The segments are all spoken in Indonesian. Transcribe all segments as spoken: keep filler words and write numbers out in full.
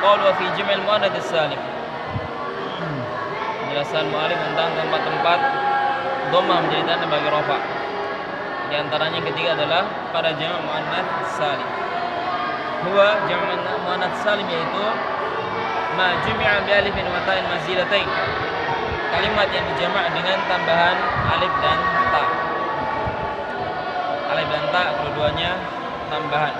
Qal wa fi jam'il muannats salim. Penjelasan mu'alif tentang tempat-tempat dhammah menjadi tanda bagi rafa. Di antaranya yang ketiga adalah pada jama' muannats salim. Huwa jama' muannats salim yaitu ma jumi'a bi alifin wa ta'in mazidatain. Kalimat yang dijamak dengan tambahan alif dan ta. Alif dan ta kedua-duanya tambahan.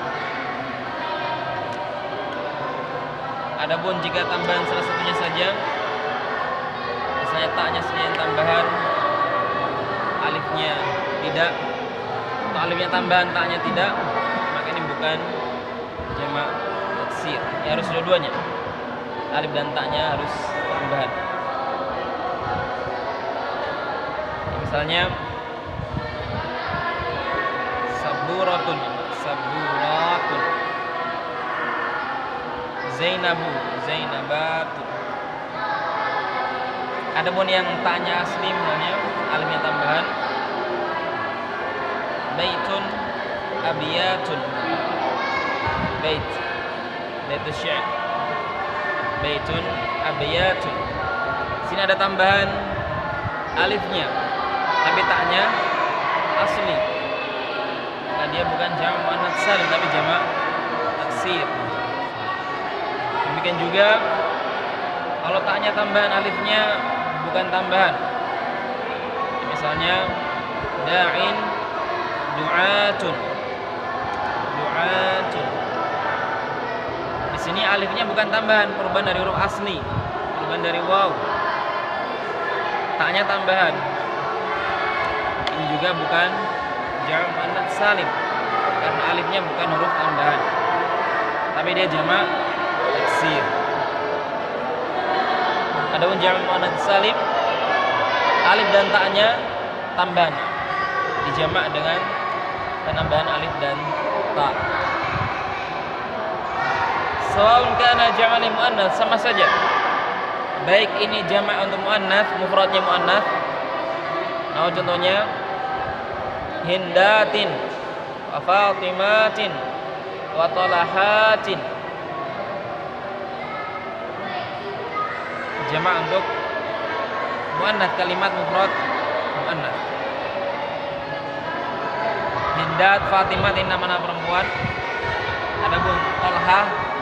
Adapun jika tambahan salah satunya saja, misalnya ta-nya saja yang tambahan, alifnya tidak, atau alifnya tambahan, ta-nya tidak, maka ini bukan jamak taksir. Ya harus dua-duanya. Alif dan ta-nya harus tambahan. Misalnya saburatun, saburatun. Zainabu, Zainabatun. Adapun yang ta'nya asli misalnya alifnya tambahan, baitun, abiyatun. Bait, bait syi'r. Baitun, abiyatun. Sini ada tambahan alifnya, tapi ta'nya asli. Nah, dia bukan jamak muannats salim tapi jamak taksir. Demikian juga kalau ta'nya tambahan, alifnya bukan tambahan. Misalnya da'in, du'atun. Du'atun. Di sini alifnya bukan tambahan, perubahan dari huruf asli, perubahan dari waw. Ta'nya tambahan. Ini juga bukan jamak muannats salim karena alifnya bukan huruf tambahan, tapi dia jamak taksir. Adapun jamak muannats salim, alif dan ta-nya tambahan, dijamak dengan penambahan alif dan ta. Sawaun kana jamak muannats, sama saja. Baik ini jamak untuk muannats, mufradnya muannats. Nah, contohnya Hindatin, wa Fatimatin, wa Talahatin. Jamak untuk muannats, kalimat mufrad muannats. Hindat, Fatimah ini nama-nama perempuan. Adapun Talha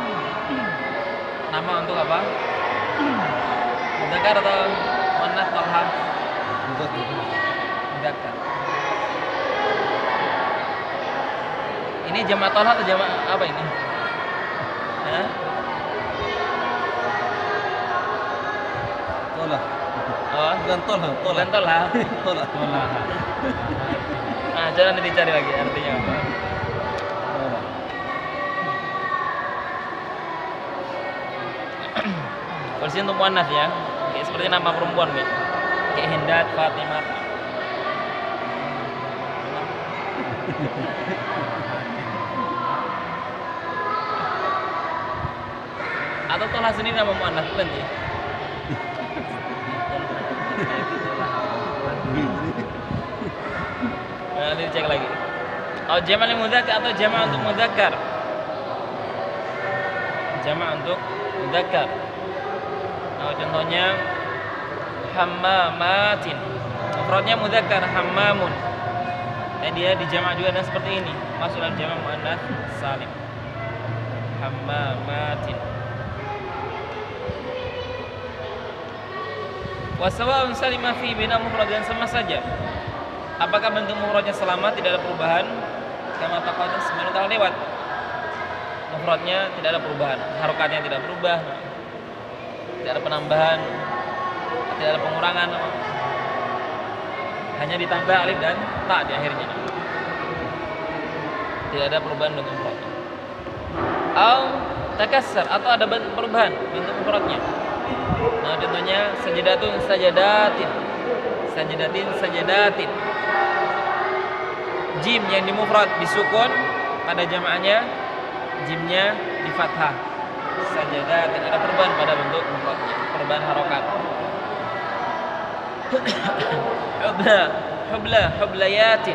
nama untuk apa? Muzakkar atau muannats Talha? Muzakkar. Ini jamak Talha atau jamak apa ini? Hah? Tolah. Oh, Bukan Tolha, bukan Talha. Tolah. Tolah. Nah, jangan nanti dicari lagi artinya apa. Tolah. Polisi untuk muannats ya. Kayak seperti nama perempuan nih. Kayak Hindat, Fatimah. Atau Tolah sendiri nama muannats bukan ya? Nah, nanti cek lagi. Oh, jamak mudzakkar atau jamak untuk mudzakkar? Jamak untuk mudzakkar. Nah, contohnya hammamatin. Mufradnya mudzakkar hammamun. Nah, dia dijamak juga dan seperti ini. Masuk dalam jamak muannats salim. Hammamatin. Wa sawa'un salima fi bina mufrad, dan sama saja. Apakah bentuk mufradnya selamat, tidak ada perubahan? Kama taqaddam, sebelum telah lewat. Mufradnya tidak ada perubahan, harokatnya tidak berubah, tidak ada penambahan, tidak ada pengurangan, hanya ditambah alif dan ta di akhirnya. Tidak ada perubahan bentuk mufradnya. Au takassar, atau ada perubahan bentuk mufradnya. Nah, contohnya sajadatun, sajadatin, sajadatin, sajadatin. Jim yang di mufrad disukun, pada jamaahnya jimnya di fathah. Sajadatin, ada perubahan pada bentuk mufradnya, perubahan harokat. Hubla, hubla, hublayatin,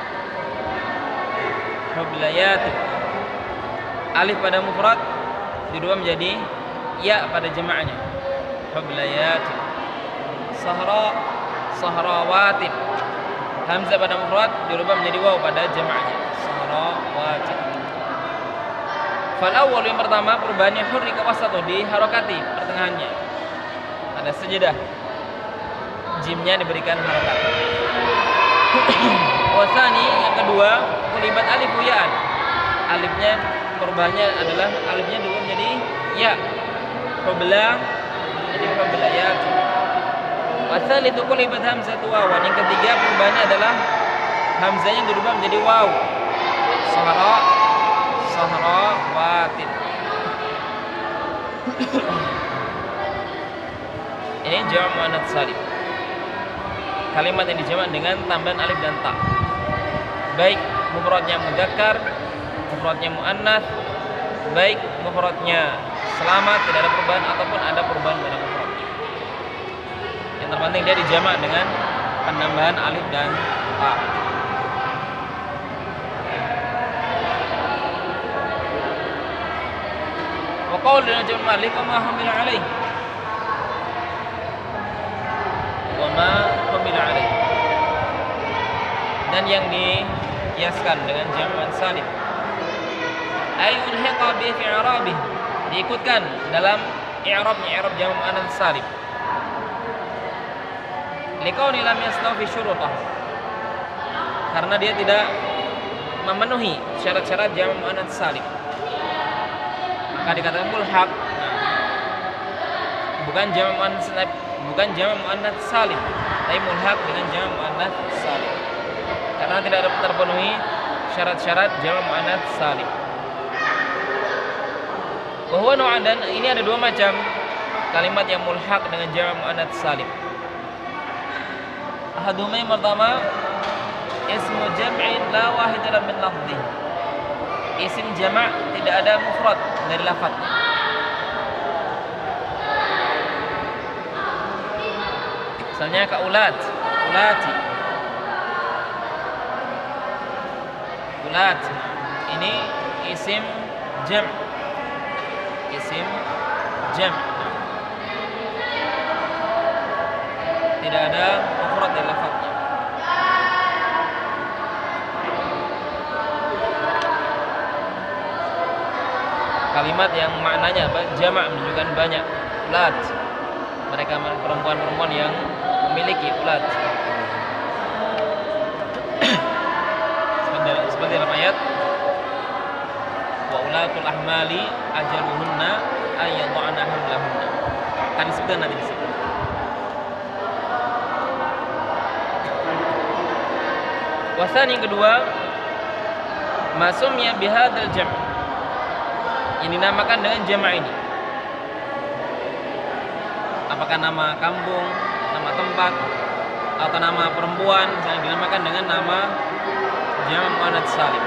hublayatin. Alif pada mufrad dirubah menjadi ya pada jamaahnya. Hublayatin. Sahra, sahrawatin. Hamzah pada mufrad dirubah menjadi waw pada jamaahnya. Sahrawatin. Fal awwal yang pertama perubahannya hurrika wasatu, diharokati pertengahannya. Ada sejadah. Jimnya diberikan harokat. Wasani yang kedua kulibat alif ya'an. Alifnya perubahannya adalah alifnya dulu menjadi ya. Qabla jadi qabla ya. Wasal itu kulibat hamzah wawan. Yang ketiga perubahannya adalah hamzahnya dirubah menjadi waw. Sahara, sahara watin. Ini jama' muannats salim. Kalimat yang dijamak dengan tambahan alif dan ta. Baik mufradnya mudzakkar, mufradnya muannats, baik mufradnya selamat tidak ada perubahan ataupun ada perubahan pada mufradnya. Yang terpenting dia dijamak dengan penambahan alif dan ta. Wa qaul dan jamak malik wa ma humila alaih. Wa ma humila alaih. Dan yang dikiaskan dengan jamak salim. Ay ulhiqa bi fi'rabih, diikutkan dalam i'rabnya, i'rab jamak muannats salim. Liqauni lam yastawi syurutah, karena dia tidak memenuhi syarat-syarat jamak muannats salim, maka dikatakan mulhaq. Bukan jamak muannats bukan jamak muannats salim, tapi mulhaq dengan jamak muannats salim, karena tidak terpenuhi syarat-syarat jamak muannats salim. Bahwa nu'an, dan ini ada dua macam kalimat yang mulhaq dengan jamak muannats salim. Ahaduma yang pertama ismu jam'in la wahida min lafdhi. Isim jama' tidak ada mufrad dari lafadznya. Misalnya kaulat, ulati. Ulat ini isim jam'. Isim jam'. Tidak ada mufrad dari lafadznya. Kalimat yang maknanya jamak menunjukkan banyak. Ulat, mereka perempuan-perempuan yang memiliki ulat. Seperti dalam ayat wa ulatul ahmali ajaluhunna ayyadhana hamlahunna. Kan disebutkan nanti di situ. Wasan yang kedua masumnya bihadzal jam', yang dinamakan dengan jama' ini. Apakah nama kampung, nama tempat, atau nama perempuan yang dinamakan dengan nama jamak muannats salim.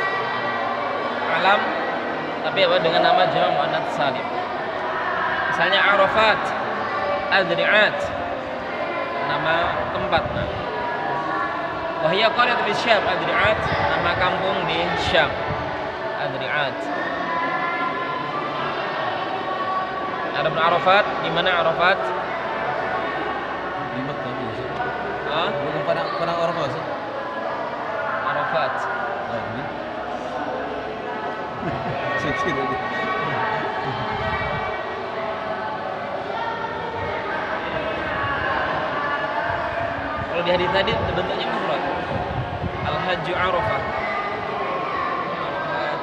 Alam, tapi apa dengan nama jamak muannats salim. Misalnya Arafat, Adri'at, nama tempat. Wahia qaryatun di Syam, Adri'at, nama kampung di Syam. Adri'at. Ada pun Arafat, di mana Arafat? Di Makkah sih. Ah, Bukan pada pada Arafah sih. Arafat. Oh, ini. Sikit lagi. Kalau di hadis tadi bentuknya mufrad. Al-hajju Arafah. Arafat.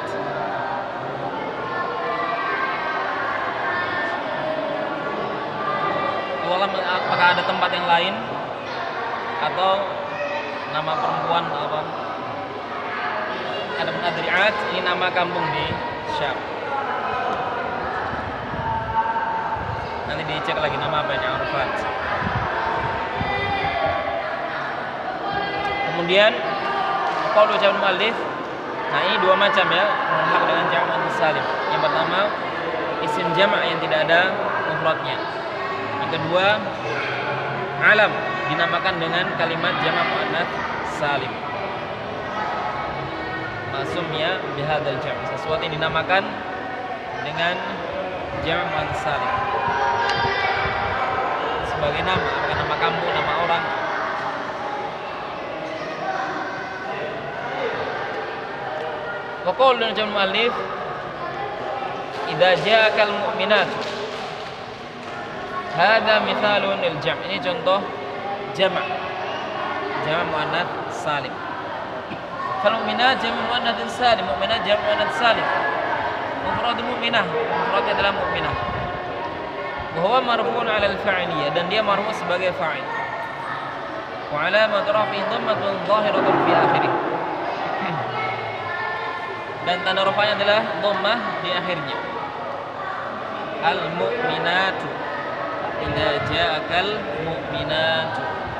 Allah, apakah ada tempat yang lain atau nama perempuan atau apa? Ada Adri'at, ini nama kampung di Syam. Nanti dicek lagi nama apa ini, Arafat. Kemudian kalau ucapan muallif, nah ini dua macam ya, mulhaq dengan jamak muannats salim. Yang pertama isim jama' yang tidak ada mufradnya. Yang kedua alam dinamakan dengan kalimat jamak muannats salim. Masumnya bihadzal jam', sesuatu yang dinamakan dengan jamak muannats salim. Sebagai nama, apakah nama kampung, nama orang. Wa qaulun jamak muallif idza ja'akal mu'minat. Hada mithalun lil jam'. Ini contoh jamak. Jamak muannats salim. Kalau mu'minat jamak muannats salim, mu'minat jamak muannats salim. Mufrad mu'minah, mufradnya adalah mu'minah. Wa huwa marfu'un 'ala al-fa'iliyah, dan dia marfu' sebagai fa'il. Wa 'alamat raf'i dhammatun dhahiratun fi akhirih. Dan tanda rafa'nya adalah dhammah di akhirnya. Al-mu'minatu. Idza ja'akal mu'minatu.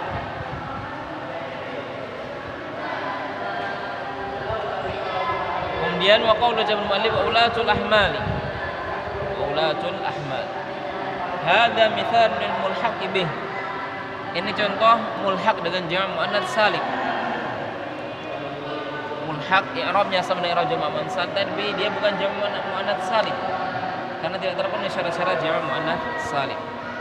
Kemudian wa qaulu jamal mu'allif ulatul ahmali. Ulatul ahmal. Hada mithal lil mulhaq bih. Ini contoh mulhaq dengan jamak muannats salim. Mulhaq i'rabnya sama dengan i'rab jamak muannats salim, tapi dia bukan jamak muannats salim. Karena tidak terpenuhi syarat-syarat jamak muannats salim.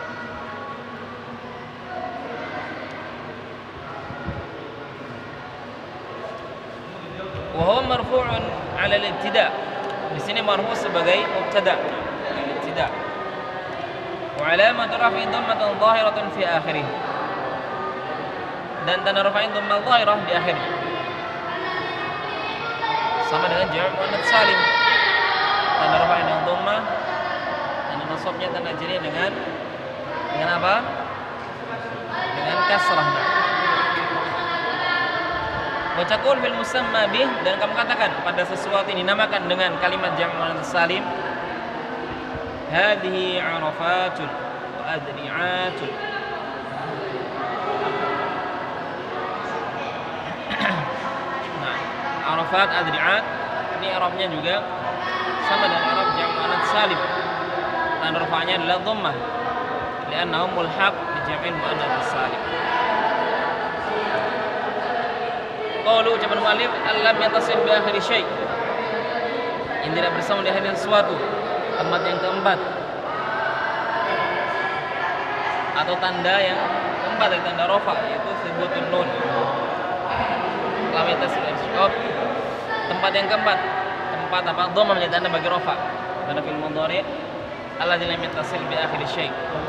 Wa huwa marfu'un 'ala al-ibtida'. Di sini marfu' sebagai mubtada'. Al-ibtida'. Wa 'alamatu raf'i dhammatun dhahiratun fi akhirih. Dan tanda rafa'in dhammah dhahirah di akhirnya. Sama dengan jamak muannats salim. Tanda rafa'in yang dhammah, tanda nasabnya tanda jariyah dengan dengan apa? Dengan kasrah. Wa taqul fil musamma bih, dan kamu katakan pada sesuatu ini dinamakan dengan kalimat jamak muannats salim, hadhihi 'arafatun wa adri'atun. Nah, 'arafat, adri'at ini i'rabnya juga sama dengan i'rab jamak muannats salim. Tanda rafa'nya adalah dhammah li'annahu mulhaq bi jam'il muannats salim. Qaulu jamal mu'allif allam yatasil bi akhir syai'. Yang tidak bersama di akhir sesuatu. Tempat yang keempat. Atau tanda yang keempat dari tanda rafa, yaitu sebutun nun. Lam yatasil oh, tempat yang keempat. Tempat apa? Dhammah menjadi tanda bagi rafa. Tanda fil mudhari' alladzi lam yatasil bi akhir syai'.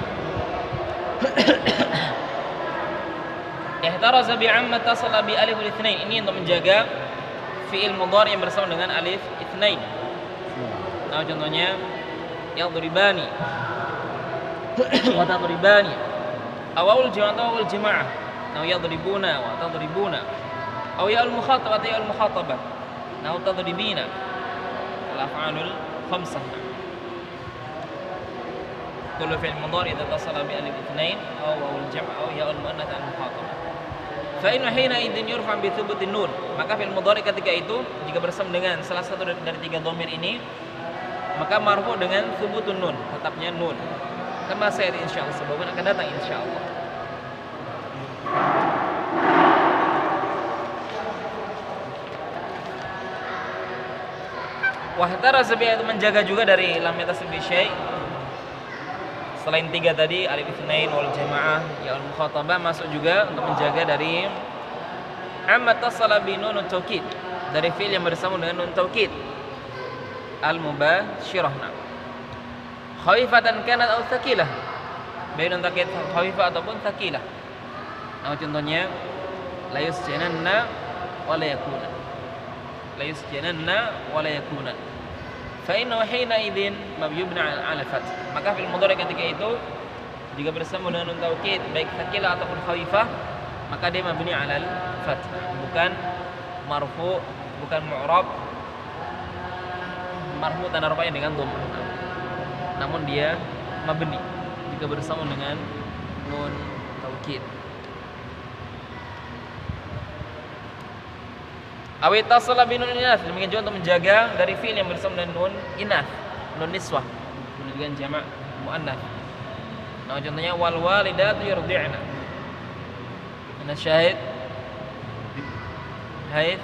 Ihtaraza bi 'amma tasala bi alif al-itsnain. Ini untuk menjaga fi'il mudhari yang bersama dengan alif itsnain. Nah, contohnya yadribani wa tadribani. Awal jama'ah wal jama'ah. Nah, yadribuna wa tadribuna. Aw ya al-mukhatabah ya al-mukhatabah. Nah, tadribina. Al-af'alul khamsah. Kullu fi'il mudhari idza tasala bi alif itsnain aw wawul jam' aw ya al-muannats al-mukhatabah. Fa inna hina idzin yurfa bi thubutin nun. Maka fi'il mudhari ketika itu jika bersama dengan salah satu dari, dari tiga dhamir ini, maka marfu dengan thubutun nun, tetapnya nun. Kama sayati insyaallah, sebabnya akan datang insyaallah. Wa ihtaraza bi, menjaga juga dari lam yatasil bi syai'. Selain tiga tadi alif itsnain wal jamaah ya al mukhatabah, masuk juga untuk menjaga dari amma tasala bi nun taukid, dari fi'il yang bersama dengan nun taukid al mubasyirah. Khaifatan kanat aw thaqilah, baik nun taukid khaifah ataupun thaqilah. Nah, contohnya la yusjananna wa la yakuna, la yusjananna wa la yakuna. Fa inna hina idzin mabyubna 'ala fath. Maka fil mudhari ketika itu jika bersama dengan nun taukid baik tsaqilah ataupun khaifah, maka dia mabni 'ala fath, bukan marfu, bukan mu'rab. Marfu tanda rafa'nya dengan dhammah. Namun dia mabni jika bersama dengan nun taukid. Awi tasala bi nun inath, demikian juga untuk menjaga dari fi'il yang bersama dengan nun inath, nun niswah, menunjukkan jamak muannats. Nah, contohnya wal walidatu yurdi'na. Ana syahid haid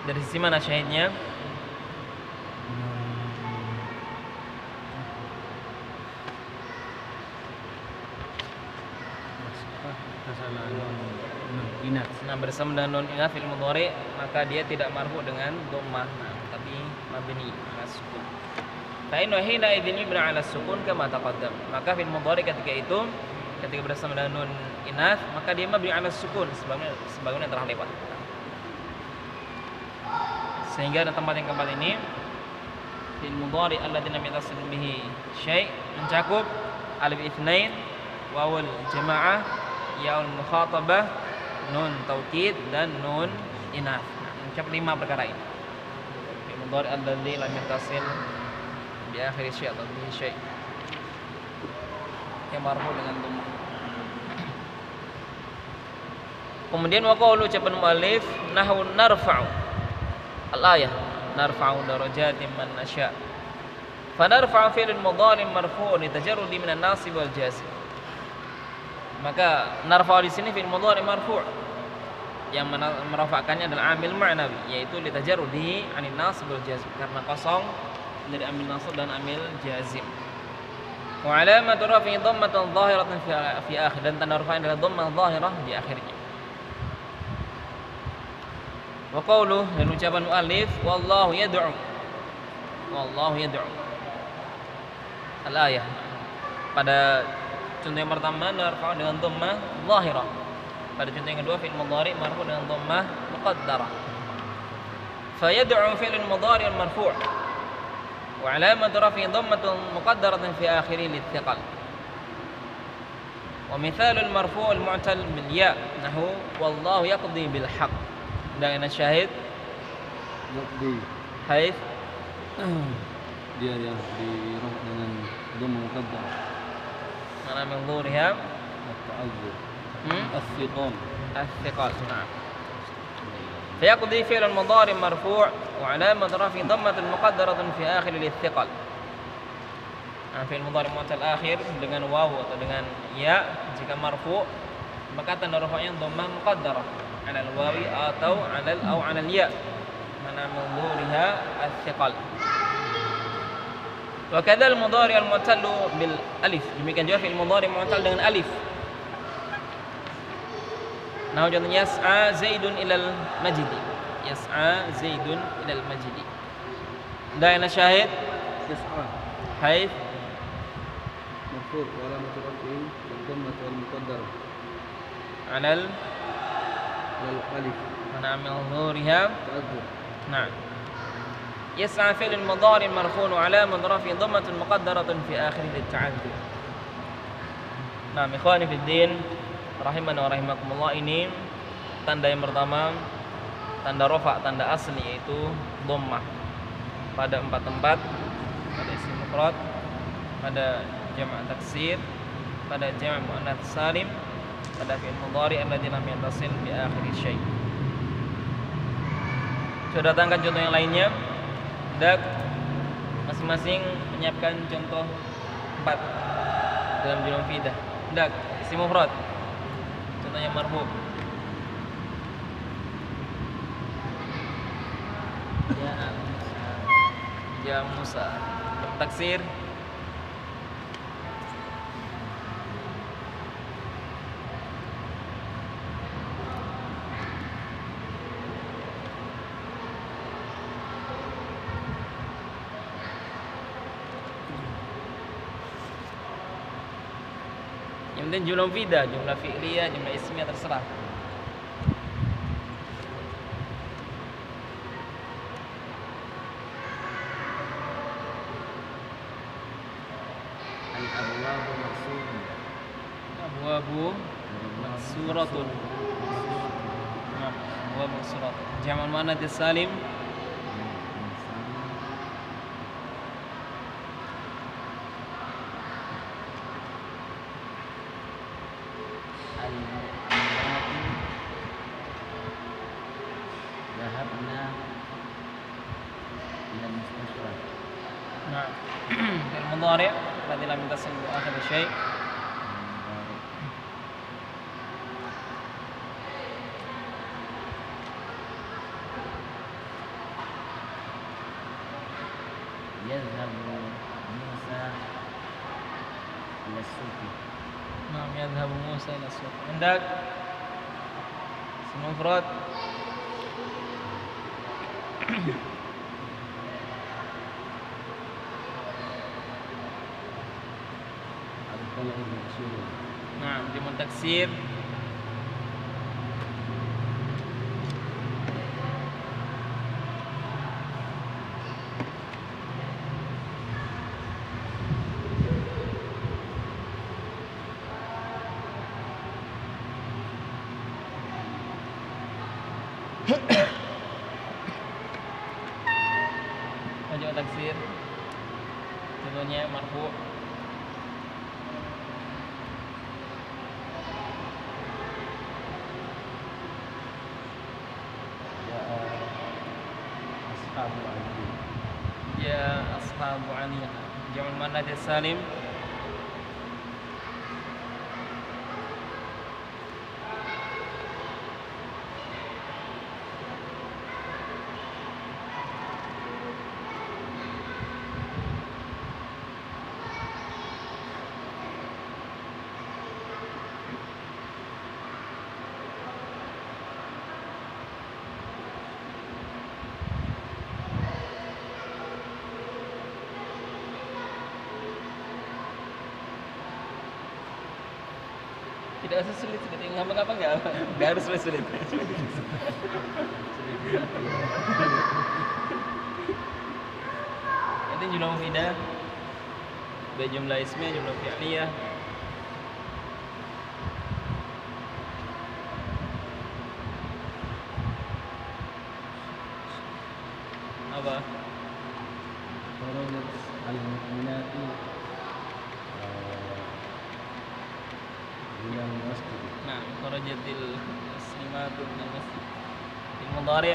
Dari sisi mana syahidnya? Inat. Nah, bersama dengan nun inath fil mudhari maka dia tidak marfu dengan dhammah, nah, tapi mabni ala sukun. Fa inna hina idzin yubna ala sukun kama taqaddam. Maka fil mudhari ketika itu ketika bersama dengan nun inath maka dia mabni ala sukun sebagaimana sebagaimana yang telah lewat. Sehingga di tempat yang keempat ini fil mudhari alladzi lam yattasil bihi syai' mencakup alif itsnain, wawul jamaah, yaul mukhatabah, nun taukid dan nun inath. Nah, mencakup lima perkara ini. Fil mudhari alladzi lam yattasil bi akhir syai' atau bi syai' yang marfu dengan dhammah. Kemudian wa qawlu ucapan muallif nahwu narfa'u al-ayah narfa'u darajatin man nasya. Fa narfa'u fi'lun mudhari marfu'un litajarrudi min an-nasib wal jazm. Maka narfa'u di sini fi'il mudhari marfu', yang merafa'kannya adalah amil ma'nawi, yaitu litajarrudi 'anil nasib wal jazm, karena kosong dari amil nasab dan amil jazim. Wa 'alamatu raf'i dhammatan dhahiratan fi akhir, dan tanda rafa'nya adalah dhammah dhahirah di akhirnya. Wa qawluh, dan ucapan muallif wallahu yad'u, wallahu yad'u al-ayah. Pada contoh yang pertama narfa'u dengan dhammah dhahirah. Pada contoh yang kedua fi'il mudhari marfu' dengan dhammah muqaddarah. Fa yad'u fi'lun mudhari marfu' wa 'alamatu raf'i dhammatun muqaddaratan fi akhirih litsiqal. Wa mithalul marfu' al-mu'tal bil ya' nahu wallahu yaqdi bil haqq. Dan syahid Yaqdi. haits Dia yang di dengan dhamma muqaddar. mana min dhuriha At-ta'azzur. hmm? As-siqam. الثقال. نعم. فيقضي فعل مضارع مرفوع وعلامة رفعه ضمة مقدرة في آخر للثقل. Nah, fi'il mudhari mu'tal akhir dengan waw atau dengan ya jika marfu maka tanda rafa'nya dhammah muqaddarah 'ala al-wawi atau 'ala au 'ala al-ya mana min dhuriha as-thiqal. Wa kadzal mudhari al-mu'tal bil alif, demikian juga fi'il mudhari mu'tal dengan alif. Nah, contohnya yas'a Zaidun ilal majdi. Yas'a Zaidun ilal majdi. Dan syahid Yas'a. haits Marfu' wa 'alamatu raf'ihi ad-dhammah al-muqaddarah. 'alal Wal alif. mana min dhuriha. Ta'azzur. Nah. Yas'a fi'l mudhari marfu'un 'alamat raf'i dhammatun muqaddaratun fi akhirih lit-ta'addud. Nah, ikhwani fid din rahimana wa rahimakumullah, ini tanda yang pertama, tanda rafa, tanda asli yaitu dhammah pada empat tempat, pada isim mufrad, pada jama' taksir, pada jama' muannats salim, pada fi'il mudhari alladzi lam yattasil bi akhir syai'. Sudah datangkan contoh yang lainnya. Dak masing-masing menyiapkan contoh empat dalam jumlah fidah. Dak isim mufrad. Contohnya marfu. Ya Musa. Ya Musa. Taksir. Yang penting jumlah fidah, jumlah fi'liyah, jumlah ismiyah terserah. Al-abwabu maqsudun. Abwabu maksuratun. Nah, abwabu maksuratun. Jamal muannats salim. Nah, fi'il mudhari' alladzi lam yattasil bi akhir syai'. Yadhhabu Musa ila suq. Hendak semufrad. Al-qalam maksur. Nah, jamu taksir. Jamu taksir. Contohnya marfu. Ashabu Ali. Ya ashabu Ali. Jamu muannats salim. Tidak usah sulit-sulit, ngapa-ngapa enggak? Enggak harus sulit-sulit. Itu jumlah mufidah, baik jumlah ismiyah, jumlah fi'liyah. Apa? Kharajat al-mu'minatu ila al-masjid. Nah, kharajatil muslimatu minal masjid. Fil mudhari'.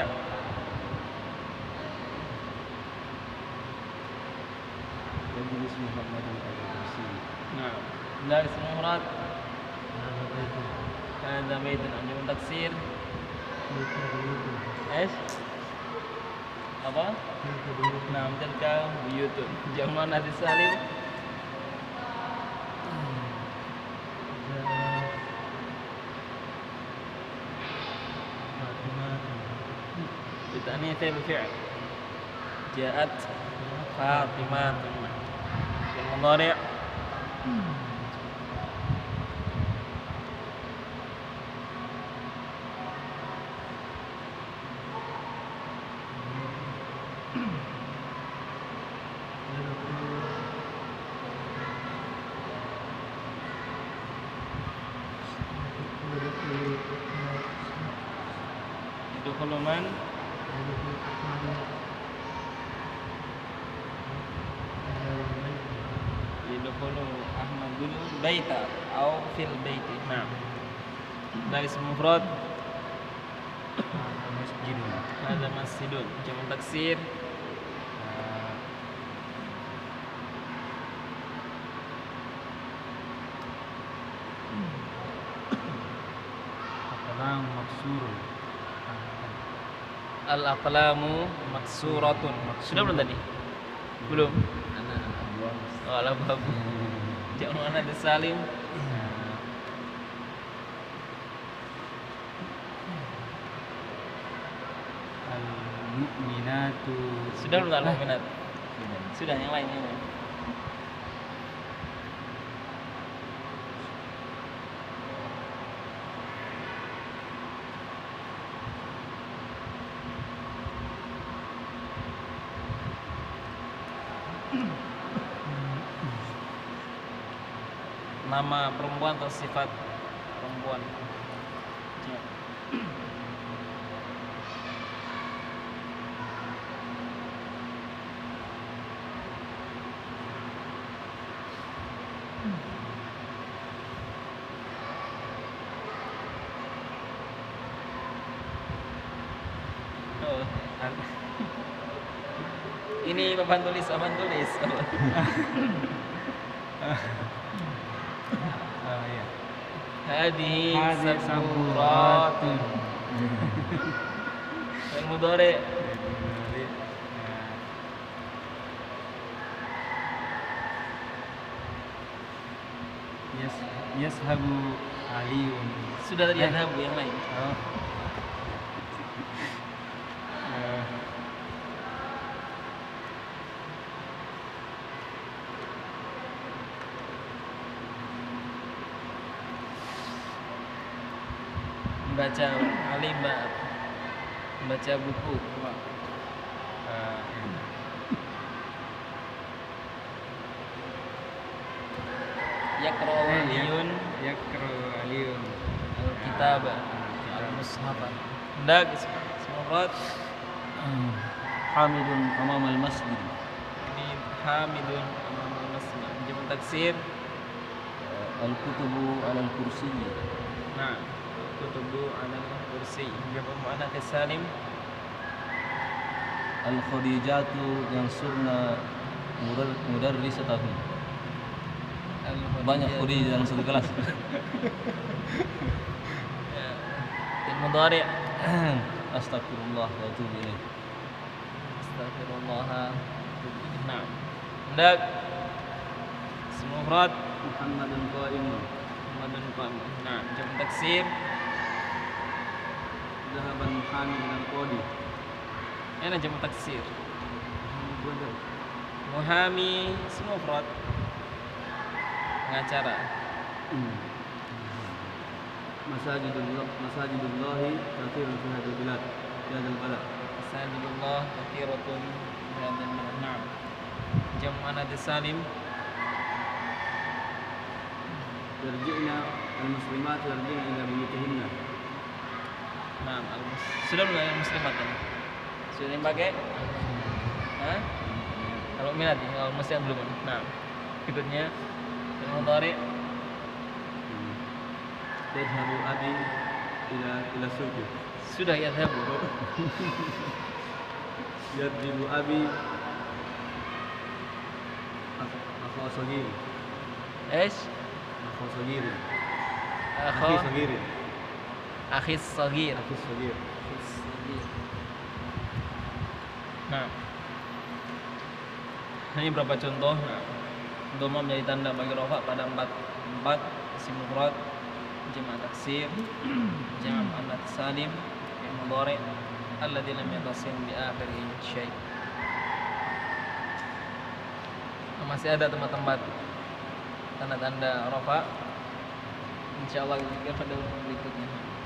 Yajlis Muhammadun ala kursi. Nah, dari ism mufrad. Hadza baitun jamu taksir. Esh? Apa? Nah, tilka buyutun. Jamu muannats salim. بتأنيث الفعل جاءت فاطمة في المضارع يدخل من يدخل أحمد البيت أو في البيت. نعم. ده اسم مفرد. Masjid. هذا مسجد. جمع تكسير. Kalam maksur. Al-aqlamu maksuratun. Sudah belum tadi? Belum. Anak abwab. Oh, al-abwab. Jamu muannats salim. Al-mu'minatu. Sudah belum al-mu'minat? Sudah, yang lain yang lain. Nama perempuan atau sifat perempuan. Ya. Oh, ini papan tulis, papan tulis. Oh iya. Hadhihi Hadhihi saburatun. Fil mudhari'. Yes, Yashabu Aliun. Sudah tadi Eh. ada Bu yang lain. Oh. Eh, Baca alimat. Baca buku. eh, Yaqra eh, aliyun Yak- Yakro Aliun. al-kitab al-mushaf. Hendak semoga Hamidun amam al-masjid. ini hamidun amamul masjid. Jamak taksir. Eh, Al-kutubu ala al-kursiyyi. Nah, kutubu ala kursi. Jamak muannats salim. Al-khadijatu yansurna mudar- mudarrisatahum. Banyak Khadijah dalam satu kelas. Ya. Fi'il mudhari'. Astagfirullah wa atubu ilaih. Astagfirullah. Nah, hendak ismu mufrad Muhammadun qa'imun. Muhammadun qam. Nah, jamak taksir. Zahaban Hamid dan Qadi. Ini jamak taksir. Muhami ismu mufrad pengacara. Masajidullah Masajidullahi kathirun fi hadzal bilad. Fi hadzal balad. Masajidullah kathiratun fi hadzal balad. Na'am. Jamak muannats salim. Yarji'na al-muslimat yarji'na ila buyutihinna. Nah, al-mus- sudah belum yang muslimat kan? Sudah yang pakai? Hah? Kalau minat ya, kalau muslim belum. Nah, berikutnya fi'il mudhari. Tadhhabu abi ila ila suqi. Sudah ya yadhabu. Yadribu abi akha sagir. Esh? Akha sagir. Akha Akhi sagir. akhis sagir. Akhi sagir. Nah, ini beberapa contoh. Nah, dhamma menjadi tanda bagi rafa pada empat empat isim mufrad, jamak taksir, jamak muannats salim, fi'il mudhari' alladzi lam yattasil bi akhirih syai'. Nah, masih ada tempat-tempat tanda-tanda rafa. Insyaallah kita pada berikutnya.